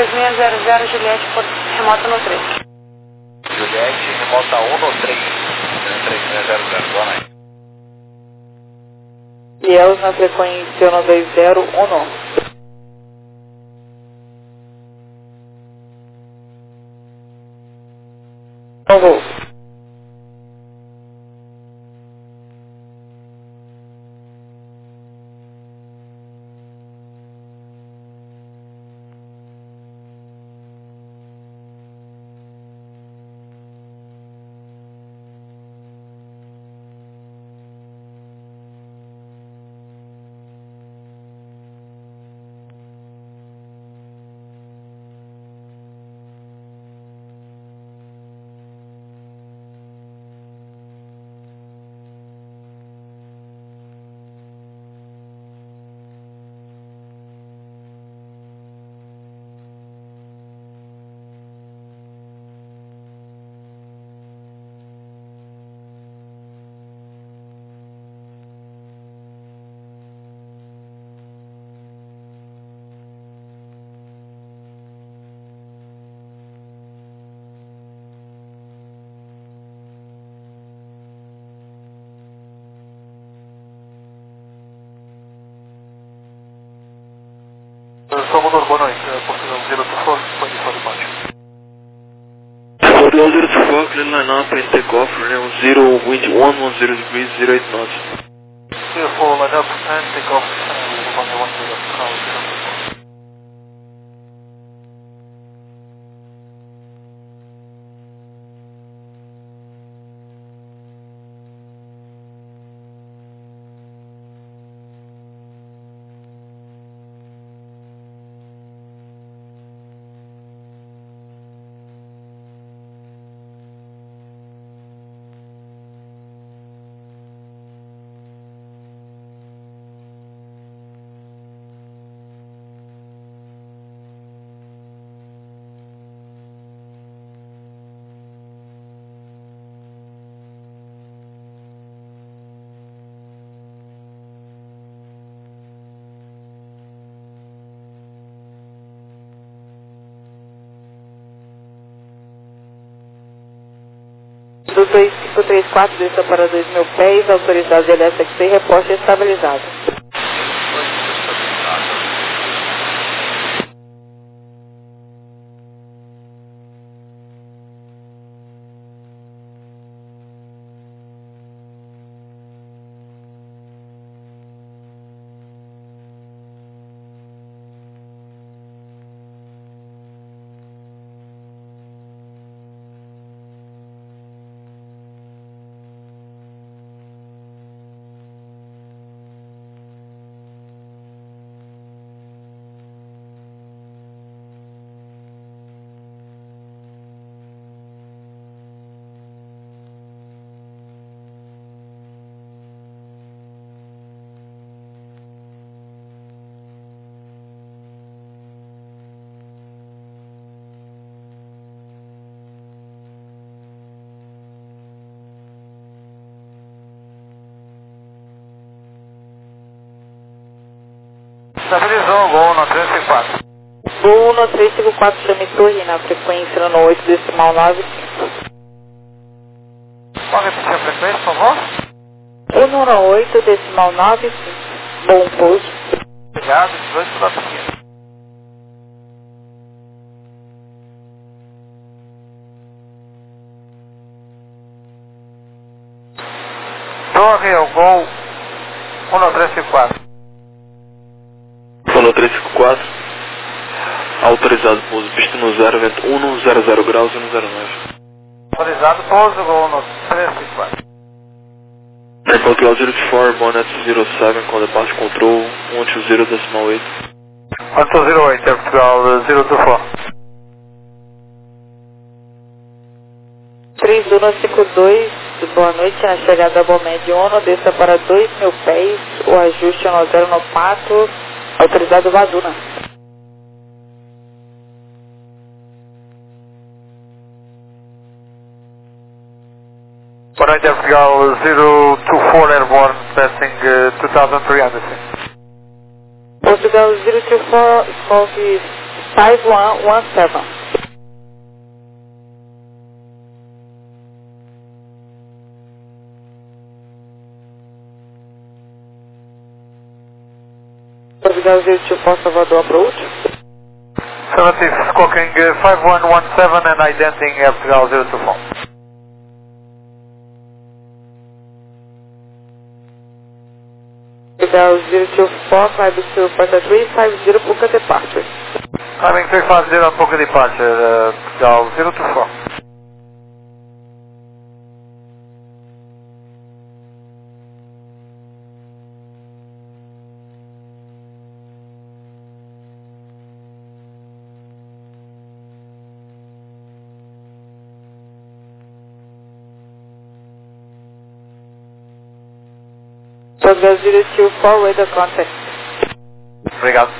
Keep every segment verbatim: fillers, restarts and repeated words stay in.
três seis zero zero, Juliette, remota no três. Juliette, remota um no três, três seis zero zero, boa noite. Liels na frequência um dois zero um. Vou. Salvador, boa noite. Portugal zero two four, pode falar de baixo. Portugal zero two four, clear line up and take off, runway zero, wind one one zero degrees, zero eight knots. zero four, line up and take off, runway one zero, zero two four. Do dois cinco três quatro, desça para dois mil pés, autorizado L S X C, reporte estabilizado. Estabilizou, gol no três cinco quatro. Voo no três cinco quatro, chame torre na frequência no oito decimal nove. Pode repetir a frequência, por favor? um no oito decimal nove cinco. Bom pouso. Obrigado, dezoito pela pequena. Torre, o gol um no três cinco quatro. Falou três cinco quatro, autorizado pouso, pista no zero, vento um zero zero graus, um zero nove. Autorizado, pouso, gol no três cinco quatro. Portugal zero two four, Bonnet zero seven, call departure control one two zero decimal eight. one two zero eight, Portugal zero two four. três um cinco dois, boa noite, na chegada a Bomed um, desça para dois mil pés, o ajuste no zero no pato, autorizado Vaduna. Boa noite, Portugal zero two four Airborne, passing uh, two thousand three hundred. Portugal zero two four, Scope five one one seven. Portugal zero two four Salvador approach. Affirmative, squawking uh, five one one seven and identing Air Portugal zero two four. Portugal zero two four, climb to Porta three five zero Puka departure. Climbing three five zero Puka departure, uh, Portugal zero two four. Portugal zero two four, radar contact. Obrigado.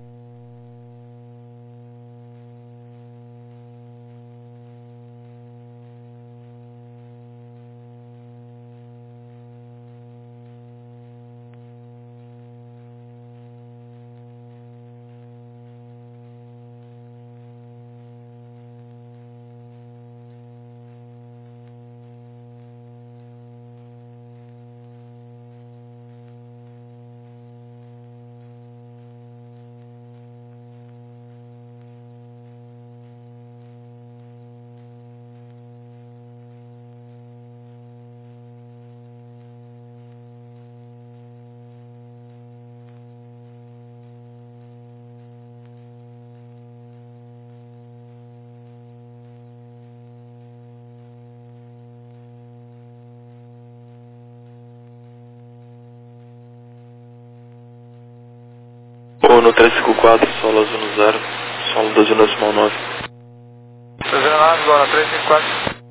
Ou no três cinco quatro, solo azul no zero, solo doze decimal nove. zero nove, agora três cinco quatro.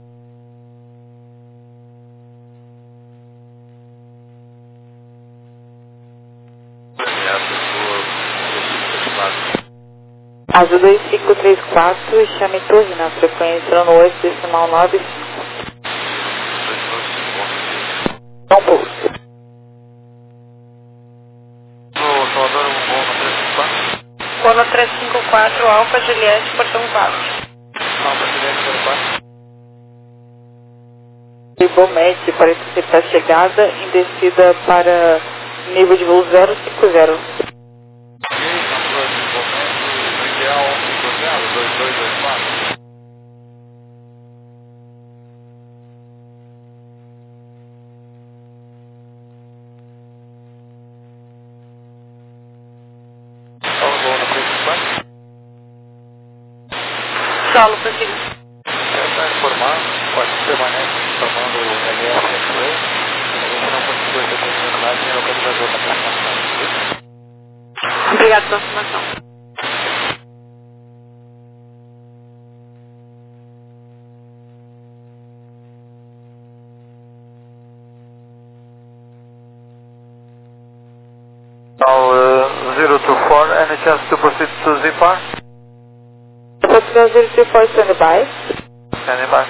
Azul dois cinco três quatro, chame Torre na frequência no oito decimal nove cinco. Não pouso. Cono três cinco quatro, Alfa Juliette, portão quatro. Alfa Juliette, portão quatro. Ribomed para interceptar a chegada em descida para nível de voo zero cinco zero. Solo, prossiga. Para informar, pode permanecer informando o L S X-Ray. A gente não conseguiu receber a imagem e localizador da aproximação. Obrigado pela informação. Now uh, zero two four, any chance to proceed to Z P A R? Portugal zero two four, stand by. Standing by.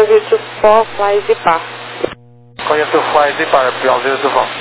zero two four, fly Zipar. Conheço o Fly Zipar, Bial zero two four.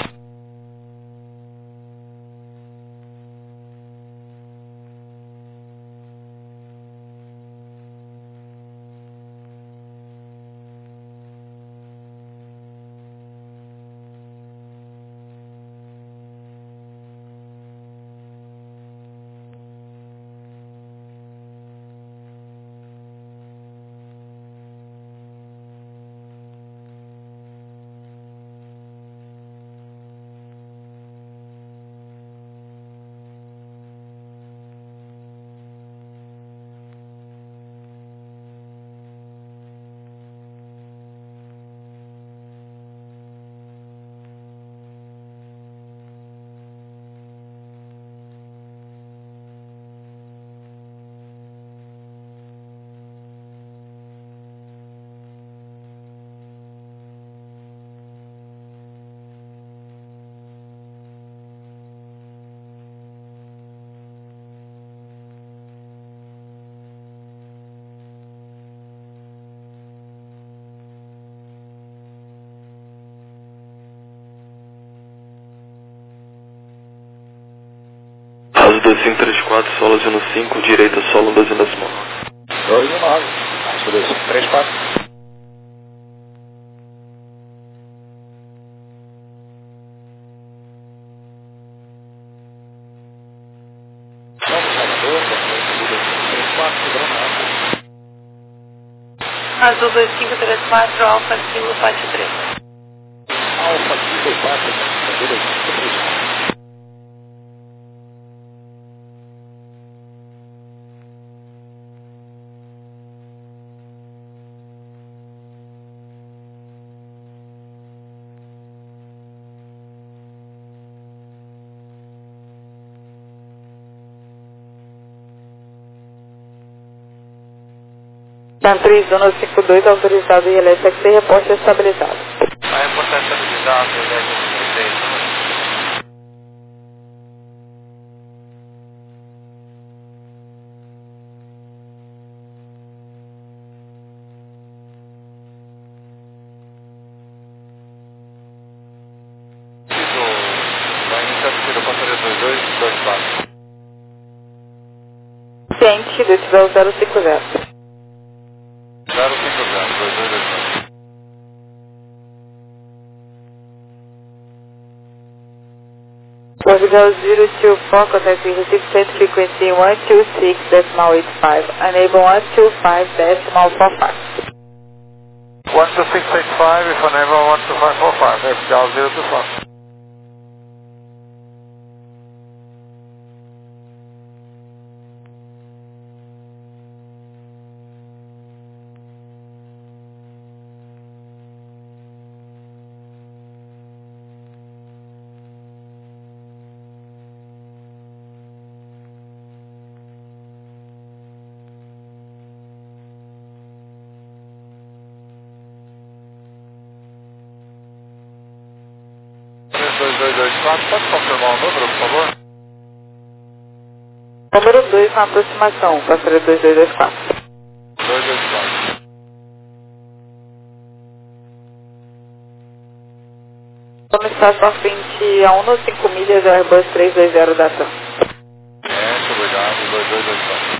Raso dois cinco três quatro, solo zero cinco, direita solo doze decimal. dois e nove. Raso dois cinco três quatro. Azul dois cinco três quatro, Alfa Kilo Pátio três. Alfa Kilo Pátio três. Tantree Zona cinco dois, autorizado I L S X, reporte estabilizado. A reportar estabilizado, I L S X seis. Vai iniciar o tiro passageiro dois dois dois quatro. Ciente, decisão zero cinco zero. zero cinco zero, dois dois dois quatro. Portugal zero two four, contacting receive set frequency one two six decimal eight five, enable one two five decimal four five. one two six eight five, if unable one two five four five, Portugal zero two four. dois dois dois quatro, pode confirmar o número, por favor? Número dois na aproximação, passageiro dois dois dois quatro. dois dois quatro. Vamos estar só frente a um cinco milhas do Airbus três dois zero da TAM. É, muito obrigado, dois dois dois quatro.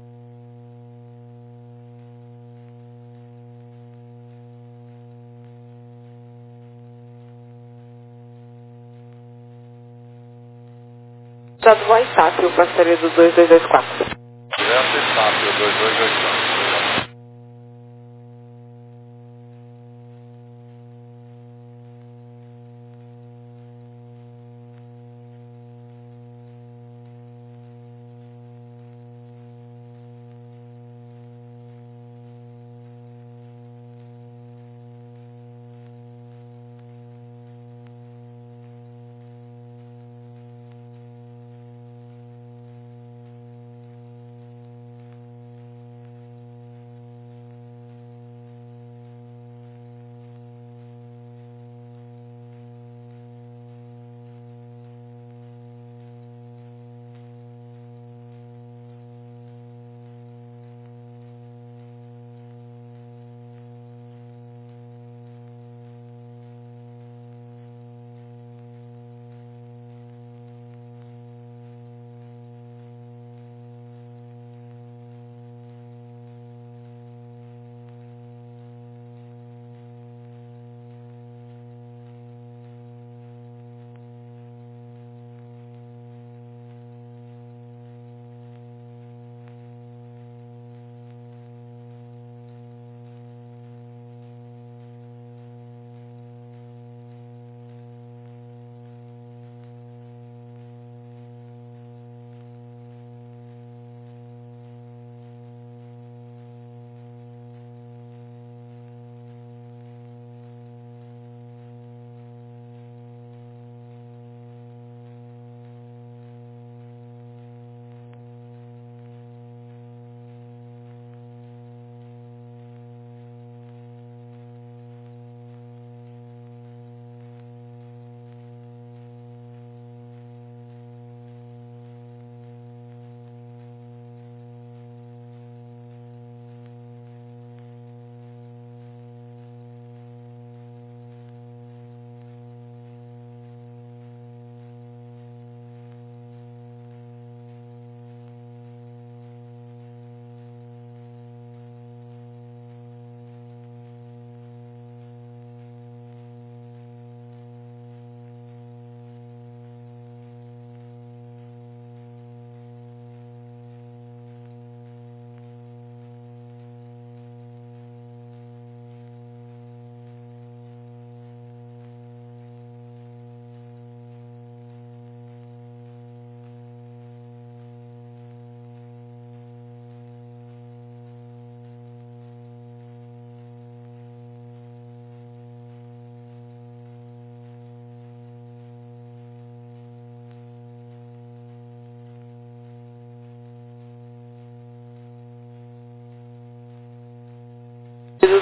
Estado do Itácio, passageiro do dois dois dois quatro. Diverso estável, dois dois dois quatro.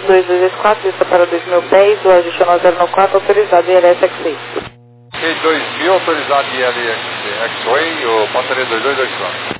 dois dois quatro, vista para dois mil pés, o ajuste no zero no quatro, autorizado I L S X-Ray. Ok, dois mil autorizado I L S X-Ray, o pontaria dois dois dois quatro.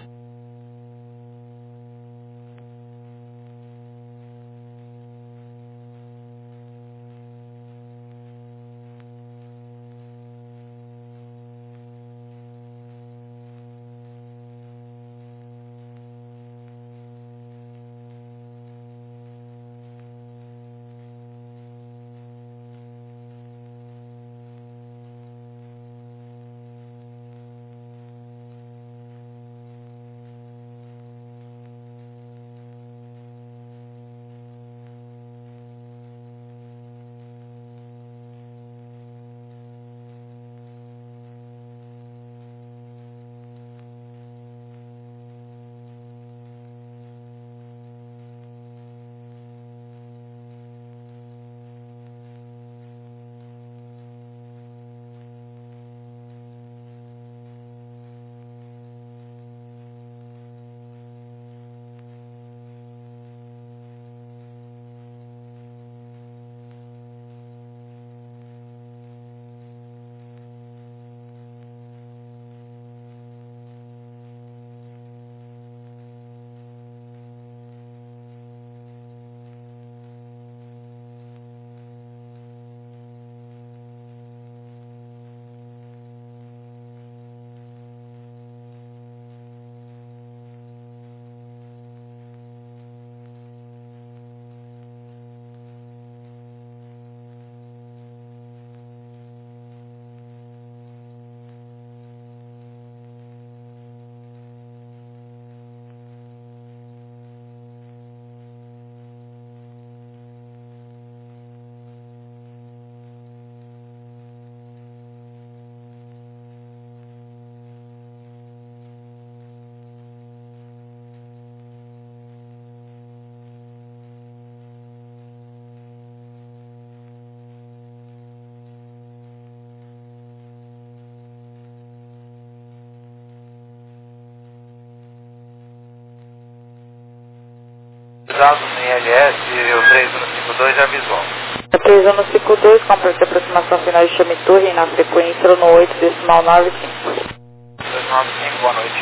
Autorizado no I L S, o três um cinco dois já visual. O três um cinco dois, completa a aproximação final de chame torre na frequência no oito decimal nove cinco. dois nove cinco, boa noite.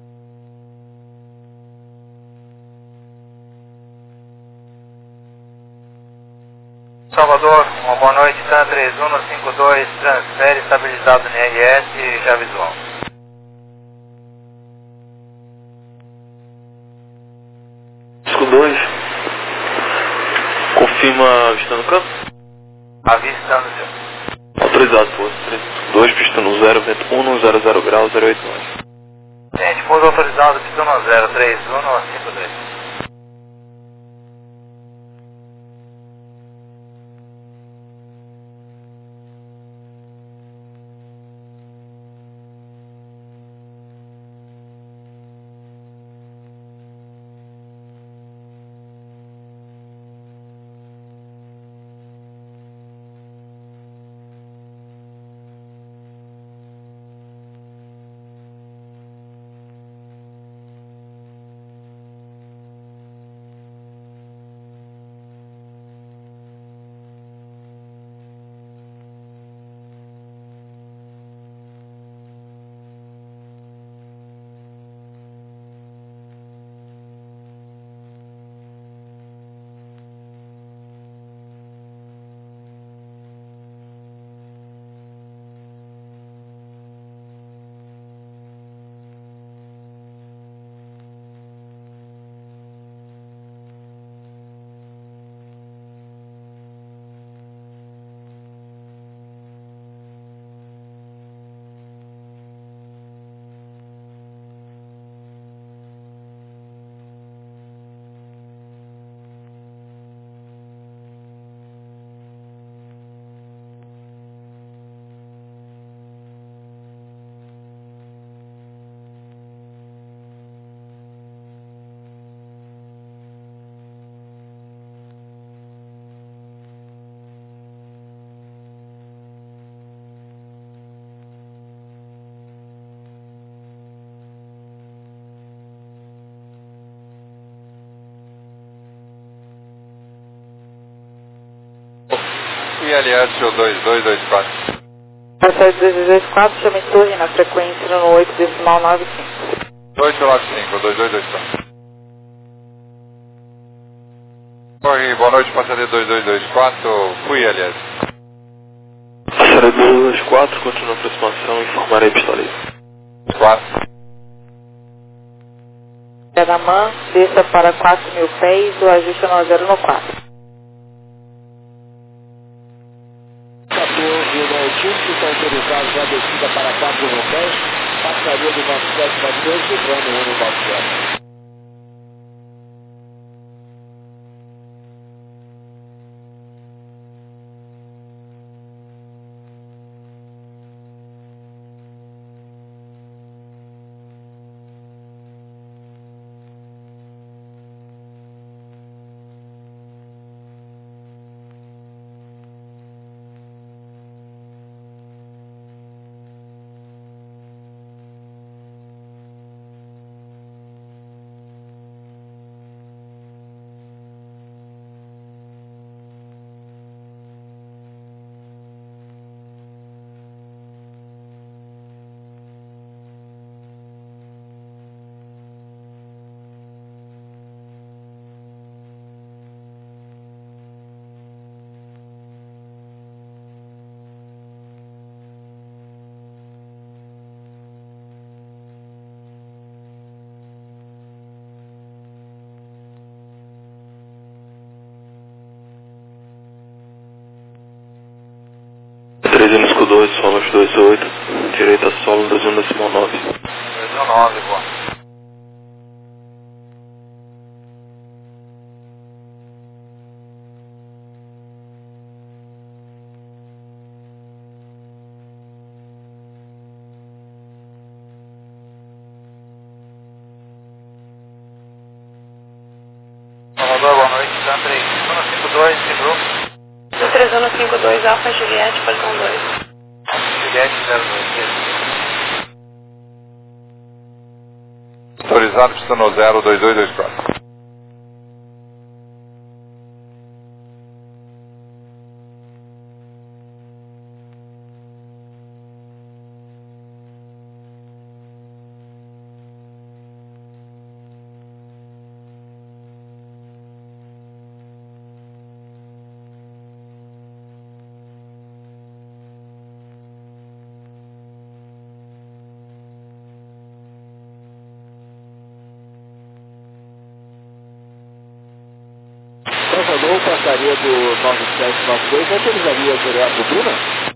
Salvador, uma boa noite, TAN três um cinco dois, transfere estabilizado no I L S, já visual. cinco dois. Confirma vista no campo? Avistando, senhor. Autorizado, posto três cinco dois, pista no zero, vento um, zero zero graus, zero oito nove. Gente, pouso autorizado, pista no zero três um cinco dois. fui L S dois dois dois quatro. Passagem dois dois dois quatro, chame torre na frequência no oito decimal nove cinco. oito nove cinco, dois dois dois quatro. Oi, boa noite, passageiro dois dois dois quatro, fui L S. Passageiro dois dois dois quatro, continua a aproximação, informarei pistolista. quatro. Anamã, desça para quatro mil pés, o ajuste no zero no quatro. quatorze e Nautilus está autorizado já a descida para quatro mil pés, passaria do nove sete nove dois, livrando um no nove sete. três N dois, solo dois oito, direita solo dois um decimal nove. dois um nove, boa. Salvador, boa noite, Dan três um cinco dois, Cibru. três um cinco dois, Alfa Juliette, portão dois. Juliette zero dois. Autorizado, pista no zero dois dois dois quatro. Salvador, passaria do nove sete nove dois, autorizaria direto Bruna?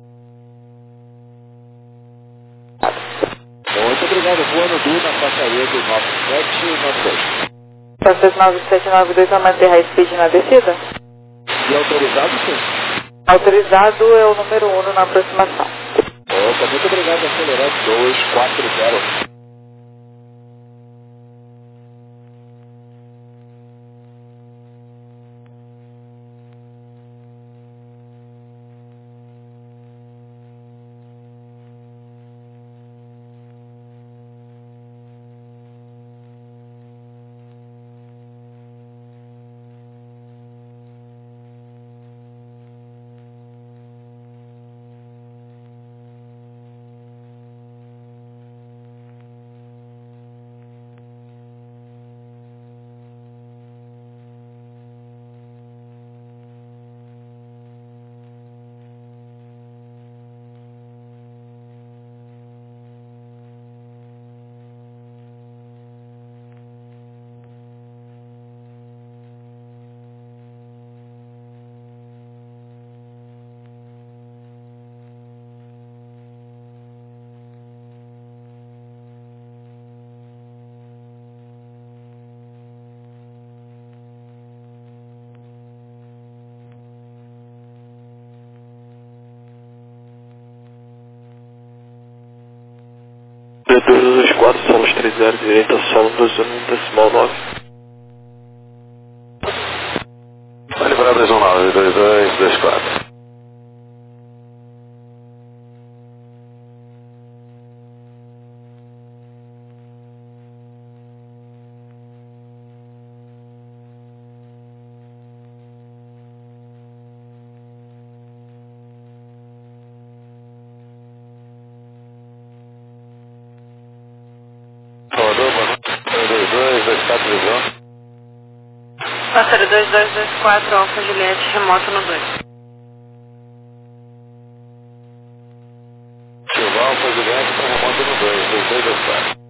Muito obrigado, voando Bruna, passaria do nove sete nove dois. Passagem nove sete nove dois, vai manter high speed na descida? E autorizado, sim. Autorizado é o número um na aproximação. Opa, muito obrigado, acelerante dois quatro zero. dois dois quatro, solo três zero, direita solo dois um decimal nove. Vai liberar dois um nove, dois dois dois quatro. Pássaro dois dois dois quatro, Alfa Juliette, remoto no dois. Silva Alfa Juliette para remoto no dois, dois dois dois quatro.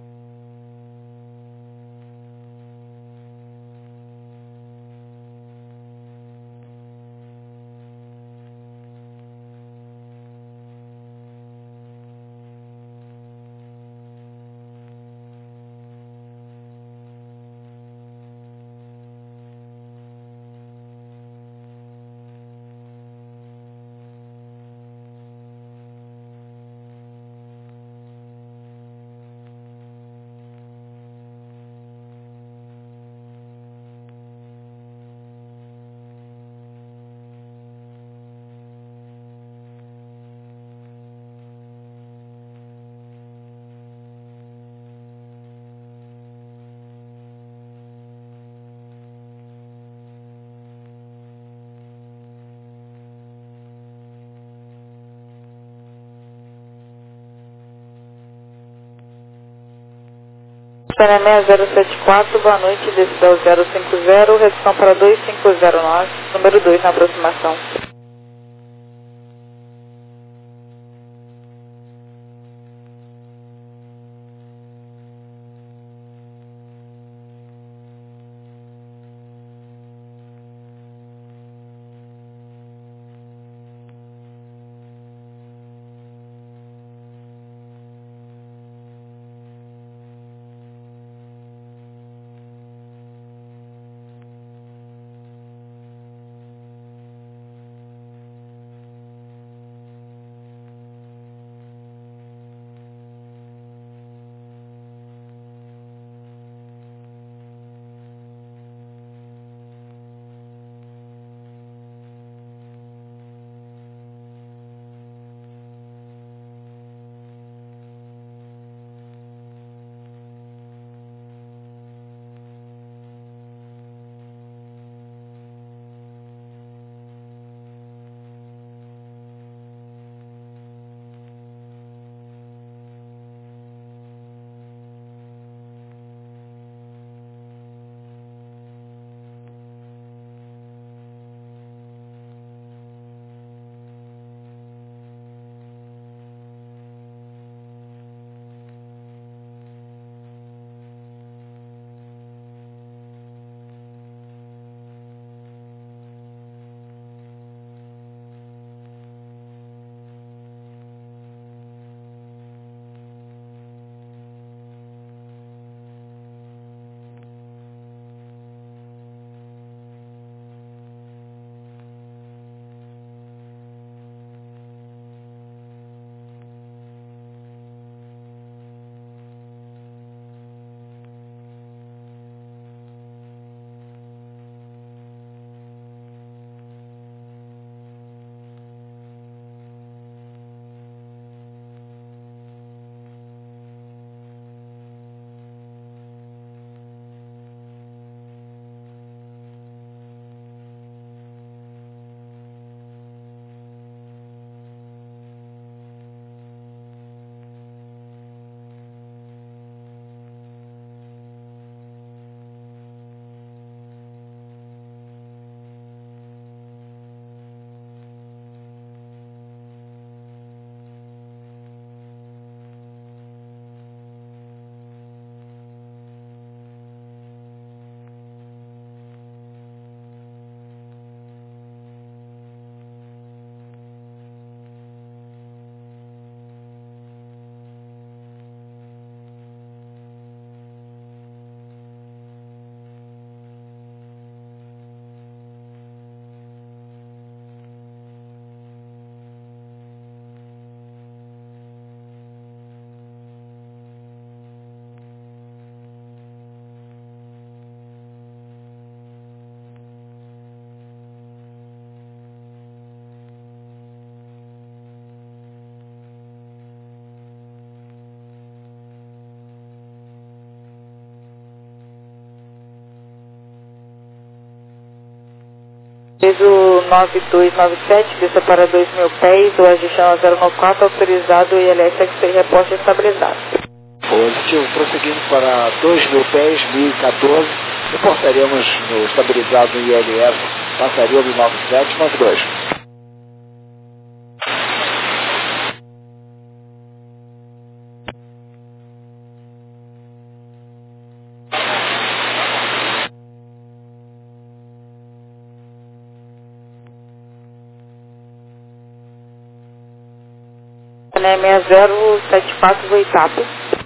Panamá zero sete quatro, boa noite, decibel zero cinco zero, redução para dois cinco zero nove, número dois na aproximação. Peso nove dois nove sete, desça para dois mil pés, o ajuste é zero nove quatro, autorizado, I L S X seis, reposta estabilizado. Positivo, prosseguindo para dois mil pés, mil e quatorze, Reportaremos no estabilizado I L S, passaria do nove sete nove dois. N M zero sete quatro Goitapa.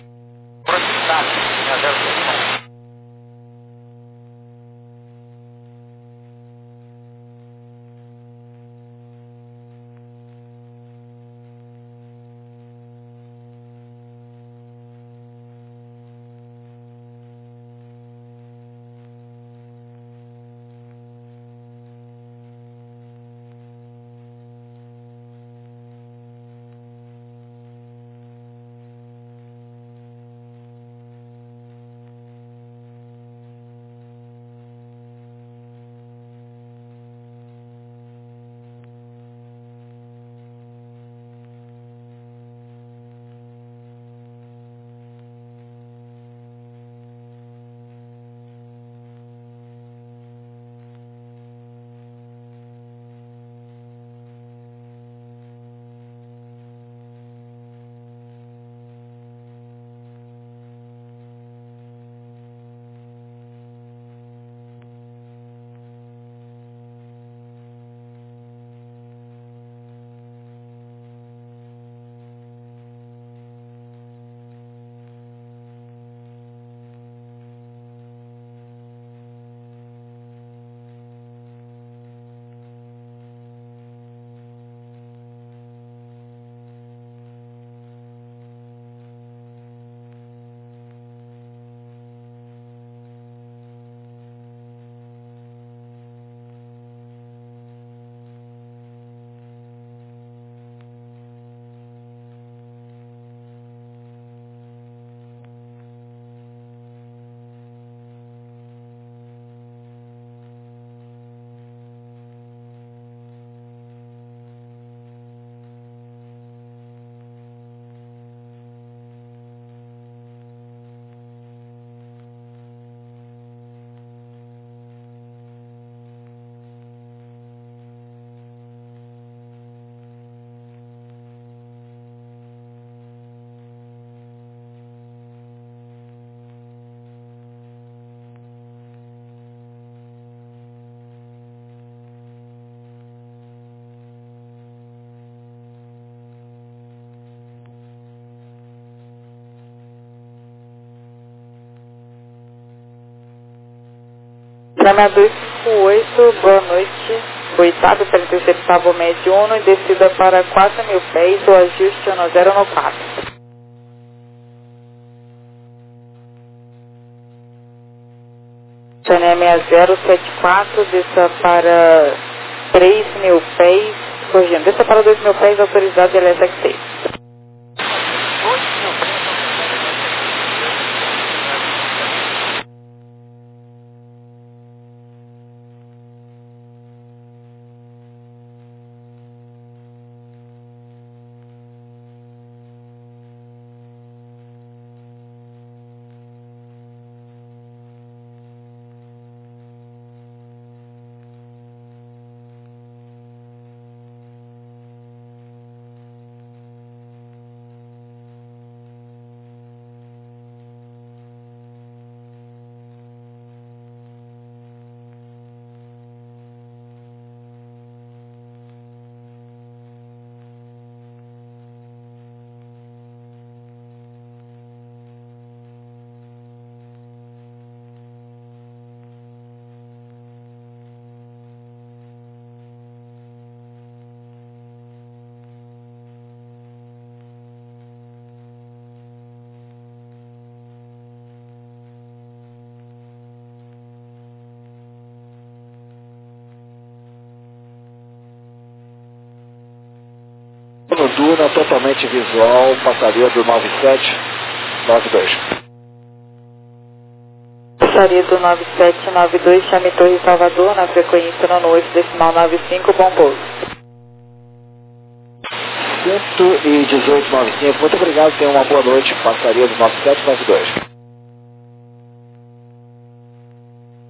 Trama dois cinco oito, boa noite. Goitado para interceptar Bomed um e descida para quatro mil pés, o ajuste um zero no quatro. Channel zero sete quatro, desça para três mil pés, corrigindo, desça para dois mil pés, autorizado L S X seis. No Duna, totalmente visual, passaria do nove sete nove dois. Passaria do nove sete nove dois, chame Torre Salvador, na frequência nono oito decimal nove cinco, bom pouso. cento e dezoito noventa e cinco, muito obrigado, tenha uma boa noite, passaria do nove sete nove dois.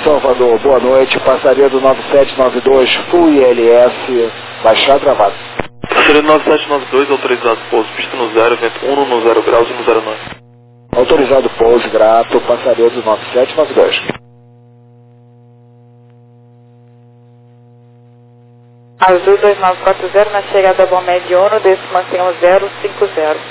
Salvador, boa noite, passaria do nove sete nove dois, Full I L S, baixar travado. Passaria do nove sete nove dois, autorizado pouso, pista no zero, vento um no zero graus e no zero nove. Autorizado pouso, grato, passaria do nove sete nove dois. Azul dois nove quatro zero, na chegada Bom Médio Uno, desce mantenham zero cinco zero.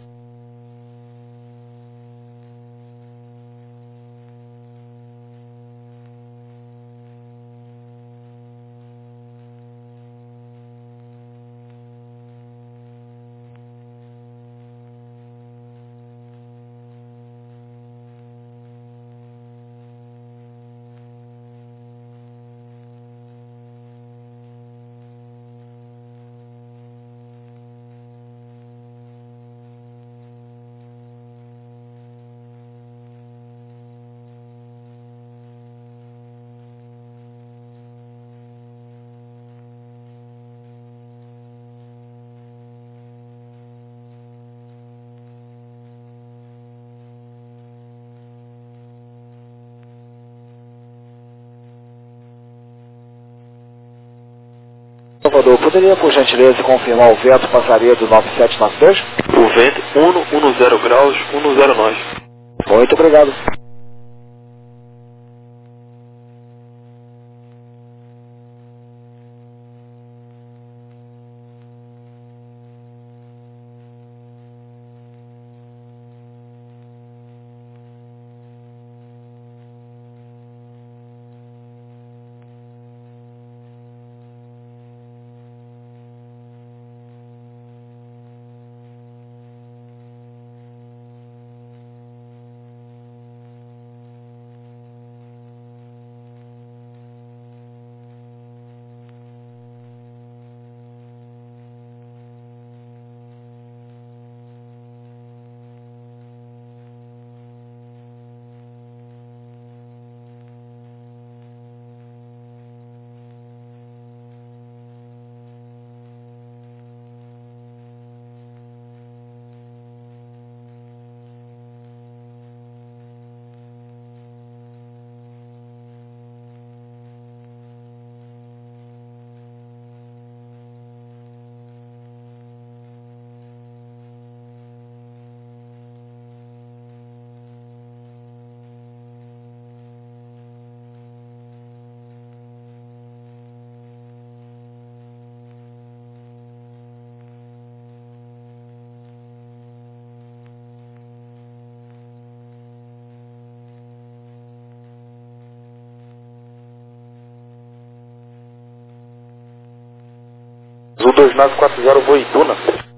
Salvador, poderia por gentileza confirmar o vento passaria do nove sete nove dois? O vento um no zero graus, um no zero nove. Muito obrigado. Azul dois nove quatro zero, voo Ituna.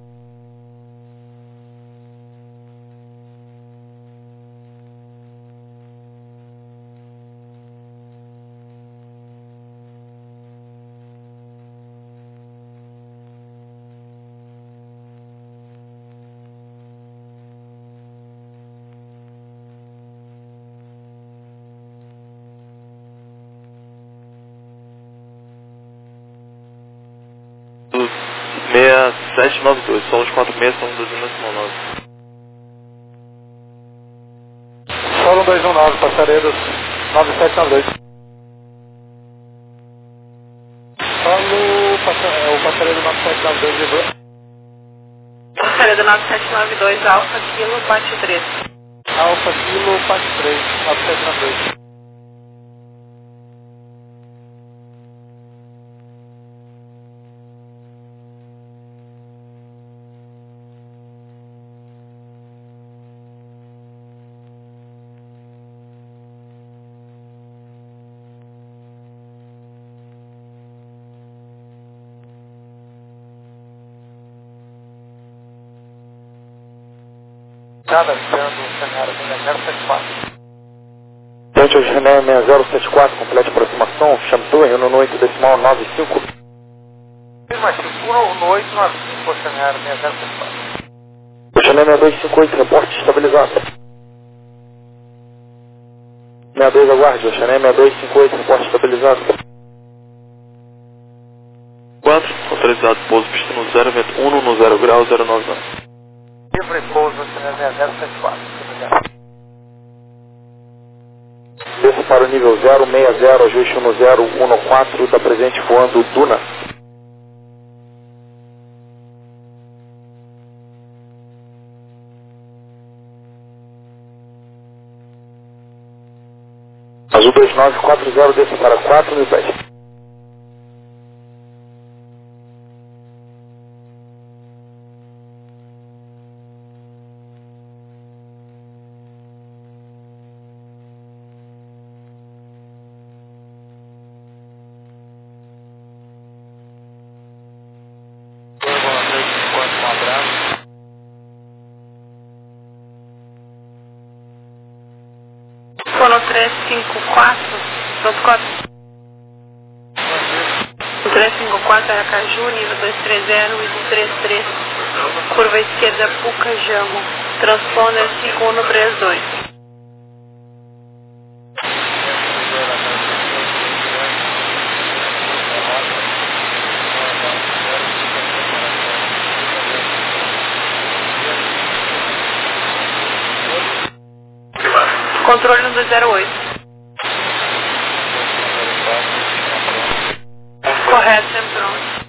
seis sete nove dois, só os quatro seis são dois nove. Solo dois um nove, passareiros nove sete nove dois. Solo, passa, é, o passareiro nove sete nove dois, vibrou. Passareiro nove sete nove dois, Alfa Kilo, bate três. Alfa Kilo, bate três, nove sete nove dois. Nada, esperando o cenário zero sete quatro. Tente o René zero sete quatro, complete aproximação, Chantu, Rio no oito decimal nove cinco. Mais cinco no oito nove cinco, cenário zero sete quatro. O René seis dois cinco oito, reporte estabilizado. sessenta e dois, aguarde, o René seis dois cinco oito, reporte estabilizado. quatro, autorizado, pouso, pista no zero, vento um no zero grau, zero nove nove. Livre pouso, zero sete quatro. Desça para o nível zero seis zero, ajuste um zero um quatro, da presente voando Duna. Azul dois nove quatro zero, desça para quatro mil pés. Fono três cinco quatro, pronto quatro. três cinco quatro, Aracaju, nível dois três zero, I D três três. Curva esquerda, Puca, Jamo. Transponder cinco um três dois. Controle no dois zero oito. Correto, sempre pronto.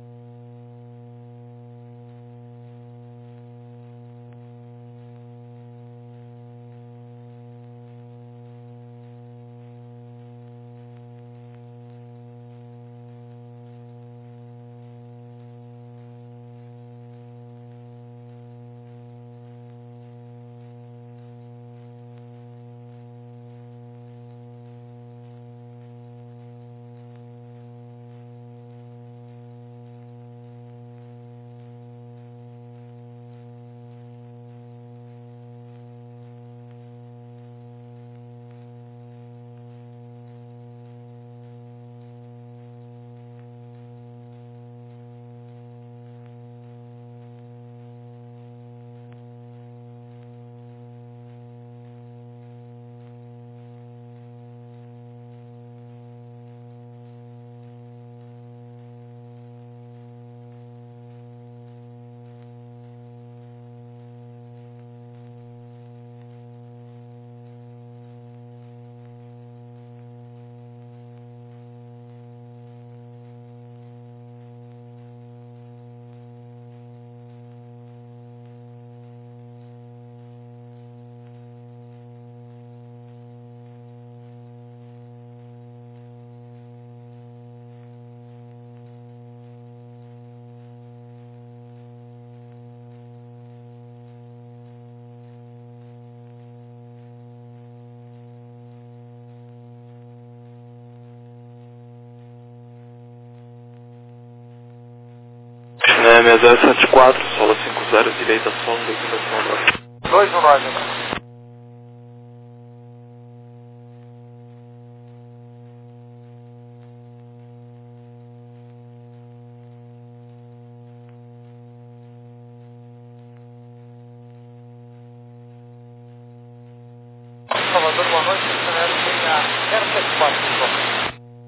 China seis zero sete quatro, solo cinco zero, direita solo, designação norte. dois um nove. Salvador, boa noite, zero sete quatro, por favor.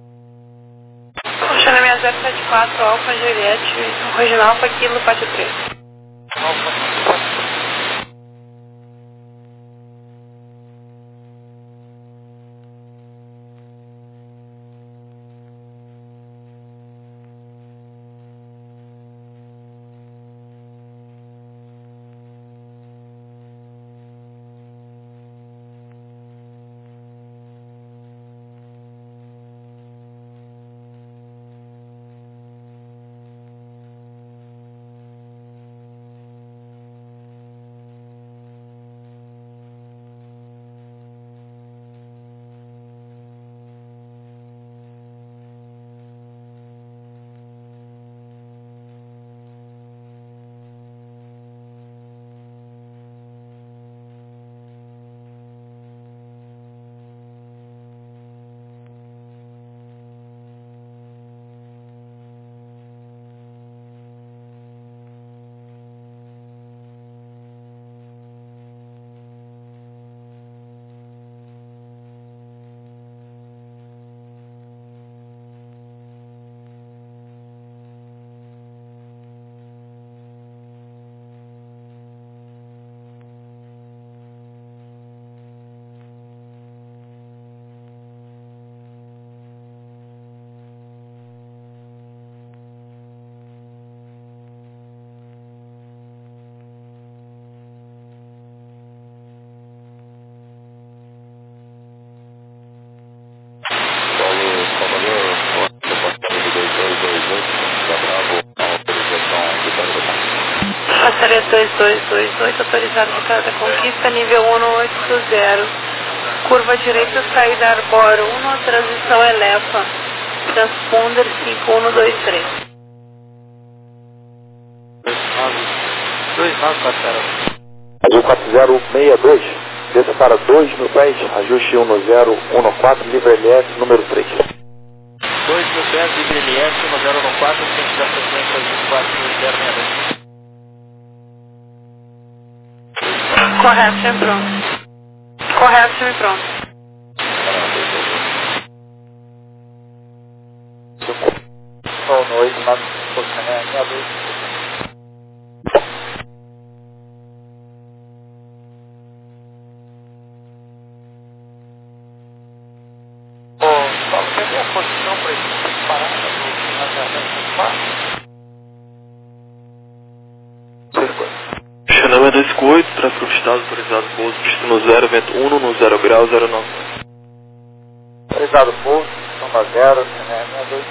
China seis zero sete quatro, Alfa Juliette, Regional Alfa Kilo, Pátio três. Alfa, Vitória dois dois dois oito, autorizado de Casa da Conquista, nível um no oito zero. Curva direita, saída Arboro um, transição Elefa. Transponder cinco um dois três. dois nove quatro zero. Azul quatro zero seis dois, desça para dois mil pés, ajuste um zero um quatro, livre L S, número três. dois mil pés, livre L S, um zero um quatro, frente da frequência Azul quatro zero seis dois. Correto, sempre pronto. Correto, sempre pronto. Sol no oito nove, posicionamento seis dois. Ô, Paulo, quer ver a posição para esse parada do financiamento quatro? Xanama dois oito, tráfego de estado autorizado pouso, destino zero, vento um no zero grau, zero nove. Autorizado pouso, soma zero, seis dois.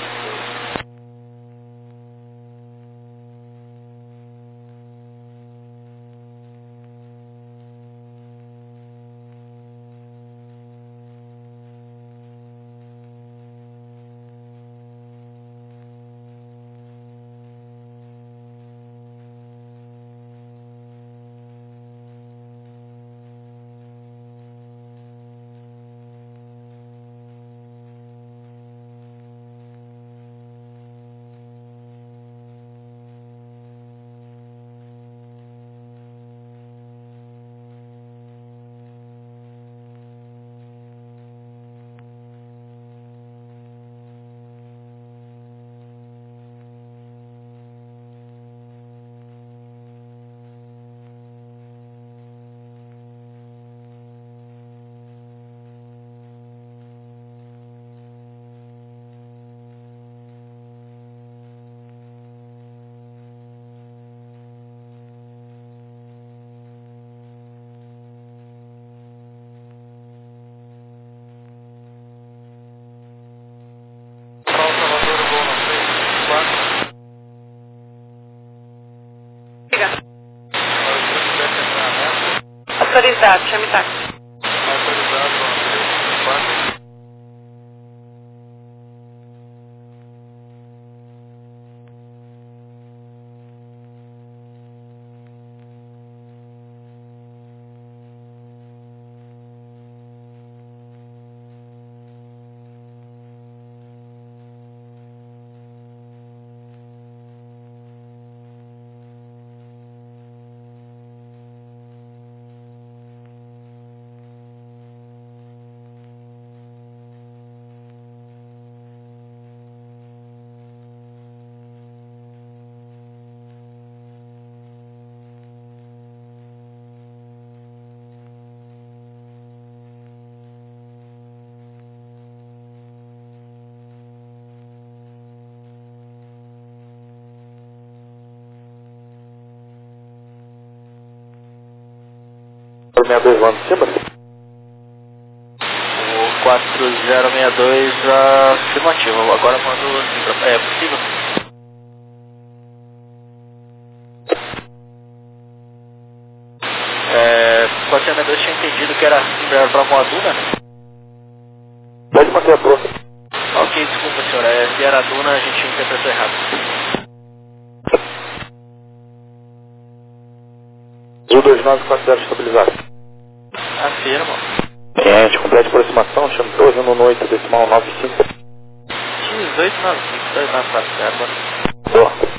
Autorizado, chame táxi. Autorizado, quatro. seis dois lá em cima? O quatro zero seis dois, afirmativo. Agora mando. É possível? É, quatro zero seis dois tinha entendido que era era para uma duna? Pode manter a pronta. Ok, desculpa senhora, é, se era duna a gente interpretou errado. Azul dois nove quatro zero estabilizado. Afirma. Cliente, complete aproximação, chame doze no oito decimal nove cinco. dezoito nove cinco, dois nove quatro zero. Boa.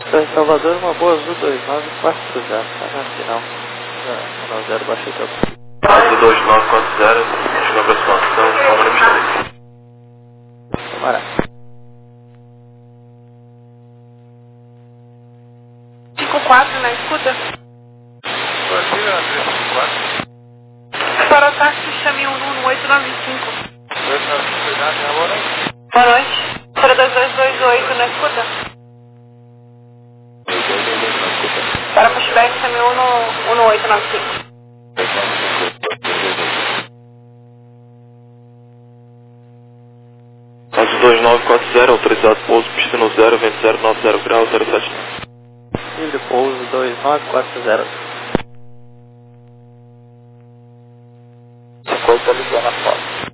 Então, em Salvador, uma boa azul dois nove quatro zero, tá na final. nove zero, baixei teu. Azul dois nove quatro zero, chegou a aproximação, câmera pista. Tomara. cinco quatro na escuta. Brasília na três cinco quatro. Para o táxi, chame um um oito nove cinco. dois nove cinco, nada, boa noite. Boa noite. Para dois dois dois oito na escuta. Para pushback, chame um um oito nove cinco. Azul dois nove quatro zero, autorizado pouso, pista no zero, vento zero nove zero graus, zero sete. Livre pouso dois nove quatro zero. Enquanto ligando a foto.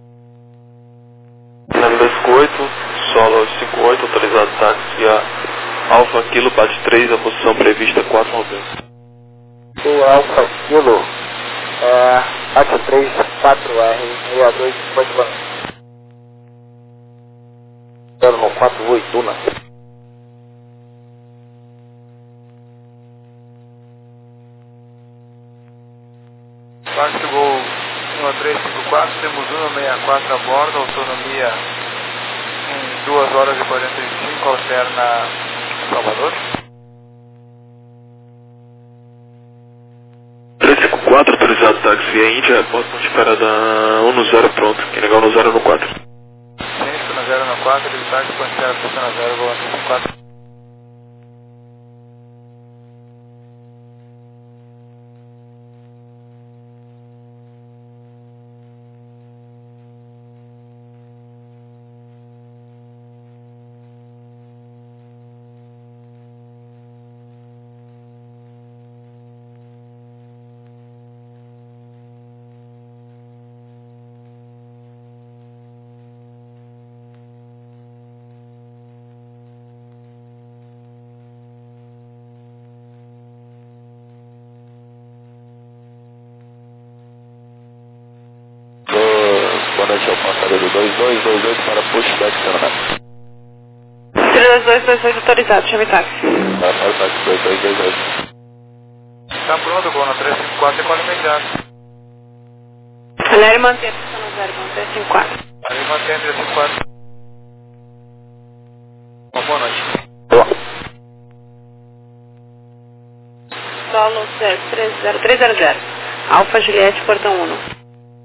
Nave dois cinco oito, solo cinco oito, autorizado táxi a Alfa Kilo, bate três, a posição prevista quatro noventa. O Alfa Kilo, é, bate três, quatro R, sessenta e dois, pode bater. zero nove quatro oito, Duna. Táxi Gol um três cinco quatro, temos um sessenta e quatro a bordo, autonomia em duas horas e quarenta e cinco, alterna Salvador. três cinco quatro, autorizado táxi via Índia, reporte de espera da um no zero pronto, quem negar no zero no quatro. Ciência na zero no quatro, ele táxi com espera pista na zero, Gol três cinco quatro. Boa noite, é o passageiro do dois dois dois oito para pushback Canadá. três dois dois oito autorizado, chame táxi. Para o táxi dois dois dois oito. Tá pronto, Gol na três cinco quatro, decole imediato. Acelere e manter a pista no zero, com três cinco quatro. Ali mantém três cinco quatro. Uma boa noite. Solo zero três zero três zero zero. Alfa Juliette, portão um.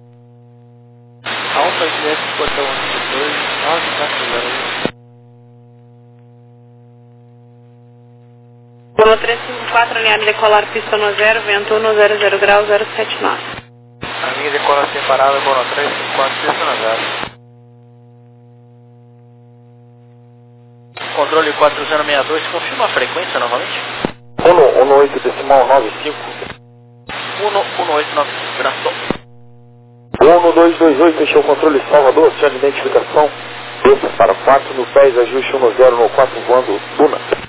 Alfa Juliette, portão um dois nove quatro zero. Gol três cinco quatro, alinhado decolar, pista no zero, vento um no zero zero graus, zero sete nove. A linha decola separada, Gol três cinco quatro, pista na zero. Controle quatro zero seis dois, confirma a frequência novamente? um no oito decimal nove cinco. um um oito nove cinco, graças. um no dois dois oito, fechou o controle Salvador, sem identificação. Desça para quatro no dez, ajuste um no zero no quatro, voando Duna.